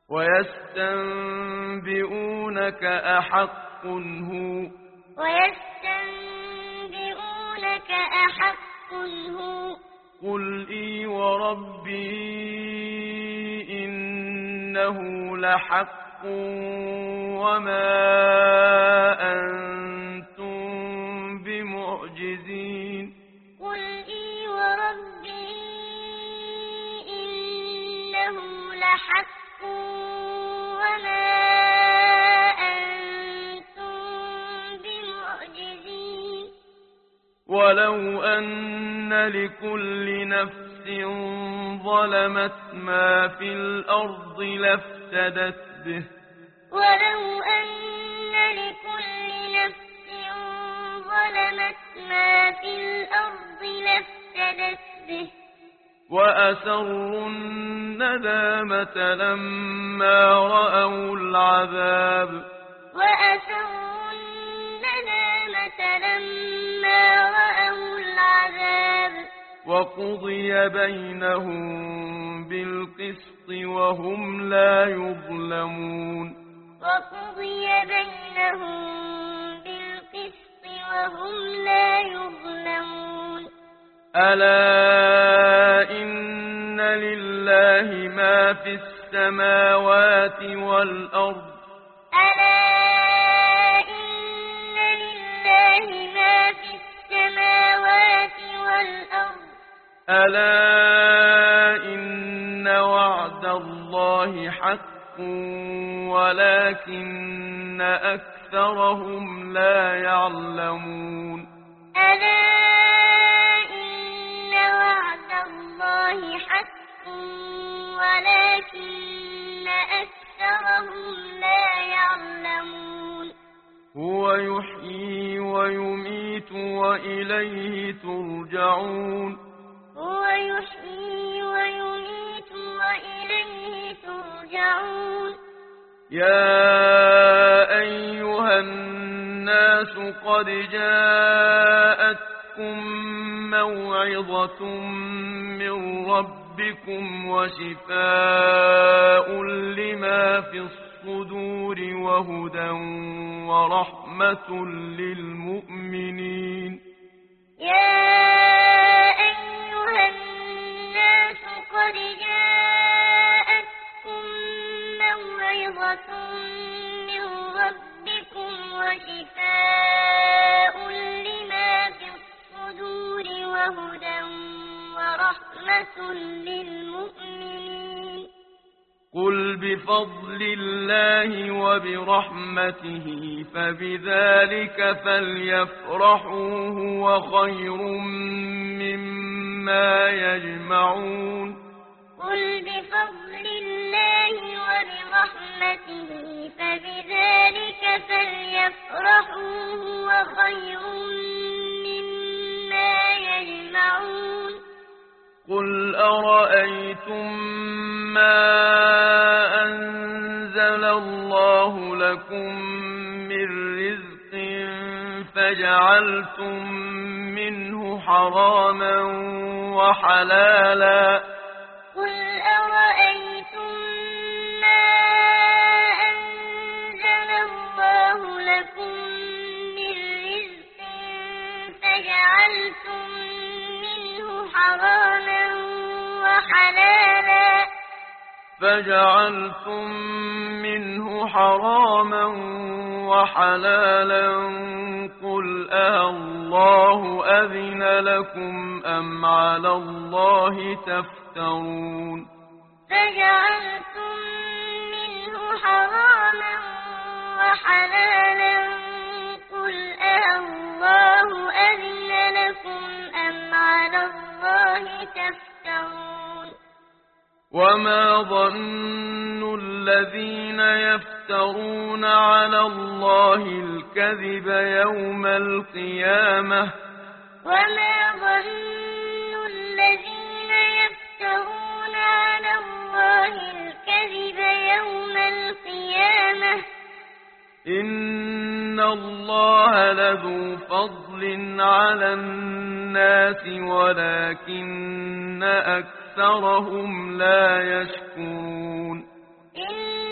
ويستنبئونك أحق هو ويستنبئونك أحق هو قل إي وربي إنه لحق وما أنتم بمعجزين قل إي وربي إنه لحق وما أنتم بمعجزين ولو أن لكل نفس ظلمت ما في الأرض لافتدت به ولو أن لكل نفس ظلمت ما في الأرض لافتدت به وأسروا الندامة لما رأوا العذاب وأسروا الندامة لما رأوا العذاب وقضي بينهم بالقسط وهم لا يظلمون وقضي بينهم بالقسط وهم لا يظلمون ألا إن لله ما في السماوات والأرض ألا إن لله ما في السماوات والأرض ألا إن وعد الله حق ولكن أكثرهم لا يعلمون ألا إن وعد الله حق ولكن أكثرهم لا يعلمون هو يحيي ويميت وإليه ترجعون هو يحيي ويميت وإليه ترجعون يا أيها الناس قد جاءتكم موعظة من ربكم وشفاء لما في الصدور وهدى ورحمة للمؤمنين يا أيها الناس قد جاءتكم موعظة من ربكم وشفاء لما في الصدور وهدى ورحمة للمؤمنين قل بفضل الله وبرحمته فبذلك فليفرحوا هو خير مما يجمعون قل بفضل الله وبرحمته فبذلك فليفرحوا هو خير مما يجمعون قل أرأيتم ما أنزل الله لكم من رزق فجعلتم منه حراما وحلالا قل أرأيتم ما أنزل الله لكم من رزق فجعلتم منه حراما وحلالا قل الله أذن لكم أم على الله تفترون فجعلتم منه حراما وحلالا قل الله أذن لكم أم على الله تفترون وما ظن الذين يفترون على الله الكذب يوم القيامة وما ظن الذين يفترون على الله الكذب يوم القيامة إن الله لذو فضل على الناس ولكن أكثرهم لا يشكرون إن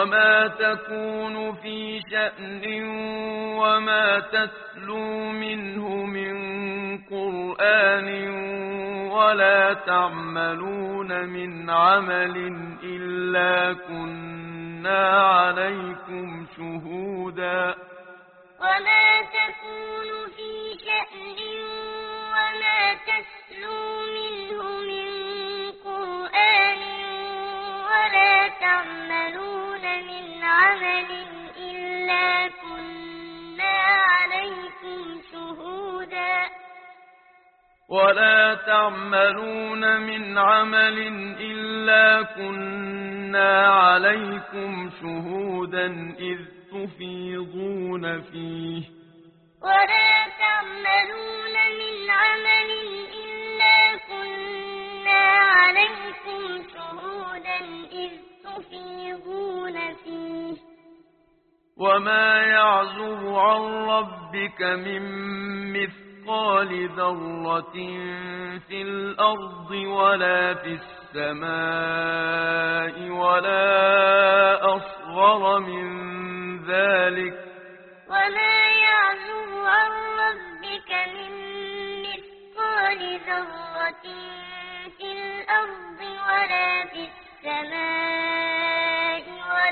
وما تكون في شأن وما تتلو منه من قرآن ولا تعملون من عمل إلا كنا عليكم شهودا وما تكون في شأن وما تتلو منه من قرآن ولا تعملون من عمل إلا كنا عليكم شهودا ولا تعملون من عمل إلا كنا عليكم شهودا إذ تفيضون فيه ولا تعملون من عمل إلا كنا عليكم شهودا إذ تفيضون فيه وما يعزب عن ربك من مثقال ذرة في الأرض ولا في السماء ولا أصغر من ذلك وما يعزب عن ربك من مثقال ذرة في الأرض ولا في السماء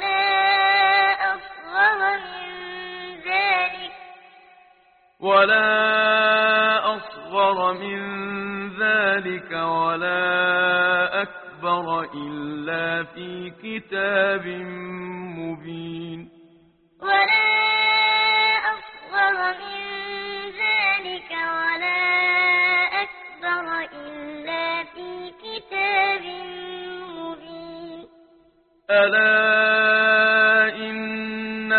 ولا أصغر من ذلك ولا أكبر إلا في كتاب مبين ولا أصغر من ذلك ولا أكبر إلا في كتاب مبين ألا إن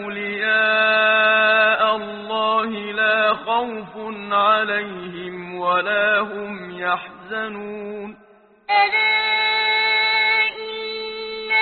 أولياء الله لا خوف عليهم ولا هم يحزنون ألا إن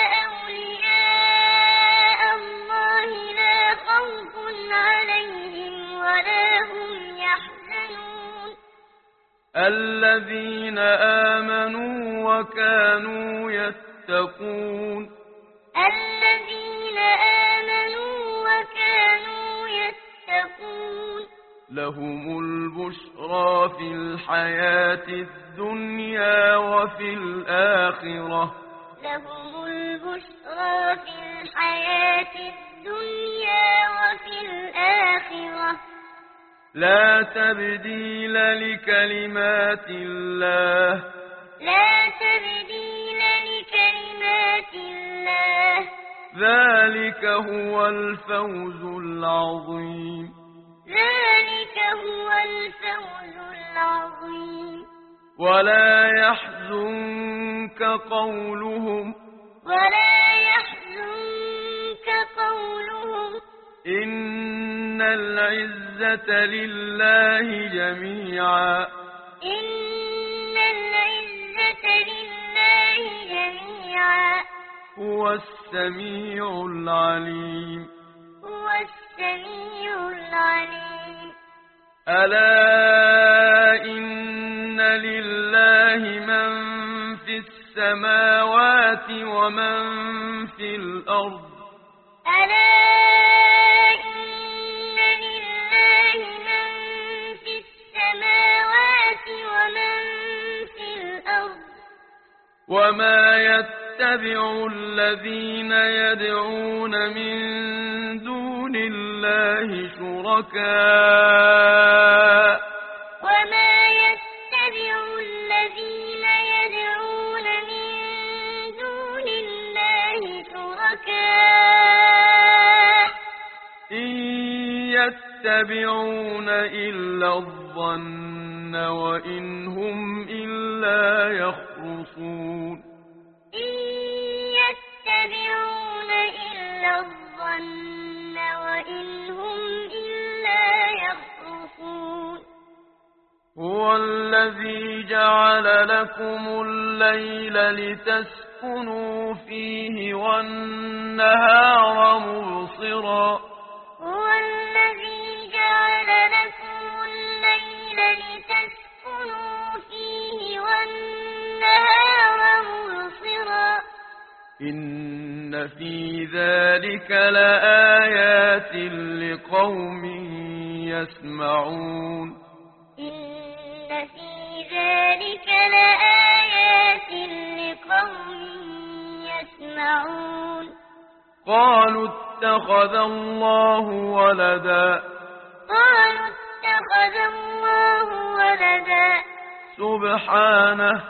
أولياء الله لا خوف عليهم ولا هم يحزنون الذين آمنوا وكانوا يتقون الذين آمنوا وكانوا يتقون لهم البشرى في الحياة الدنيا وفي الآخرة لهم البشرى في الحياة الدنيا وفي الآخرة لا تبديل لكلمات الله لا تبديل لكلمات الله ذلك هو الفوز العظيم ذلك هو الفوز العظيم ولا يحزنك قولهم ولا يحزنك قولهم إن العزة لله جميعا إن العزة لله جميعا هو السميع العليم هو السميع العليم ألا إن لله من في السماوات ومن في الأرض ألا إن لله من في السماوات ومن في الأرض وما يتبع الذين يدعون من دون الله شركاء وما يتبع الذين يدعون من دون الله شركاء إن يتبعون إلا الظن وإن هم إلا يخرصون إن يتبعون إلا الظن وإن هم إلا يخرصون هو الذي جعل لكم الليل لتسكنوا فيه والنهار مبصرا هو الذي جعل لكم الليل لتسكنوا فيه والنهار مبصرا إن في ذلك لآيات لقوم يسمعون إن في ذلك لآيات لقوم يسمعون قالوا اتخذ الله ولدا قالوا اتخذ الله ولدا سبحانه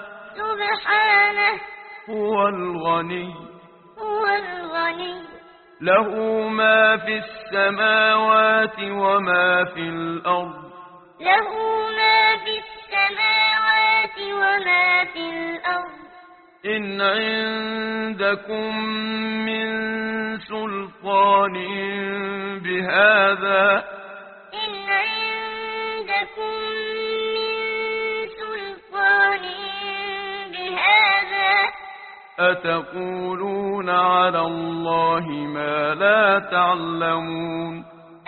هو الغني له ما في السماوات وما في الأرض إن عندكم من سلطان بهذا أتقولون على الله ما لا تعلمون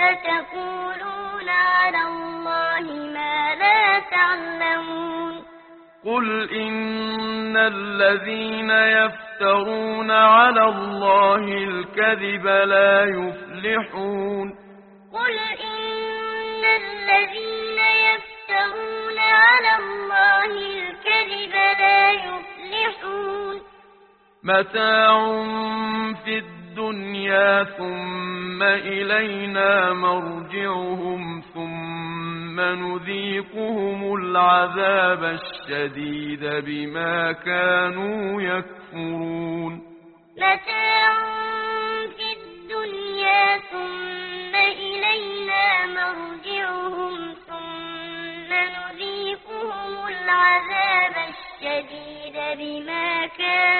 قل إن الذين يفترون على الله الكذب لا يفلحون قل إن الذين يفترون على الله الكذب لا يفلحون متاع في الدنيا ثم إلينا مرجعهم ثم نذيقهم العذاب الشديد بما كانوا يكفرون متاع في الدنيا ثم إلينا مرجعهم ثم نذيقهم العذاب الشديد بما كانوا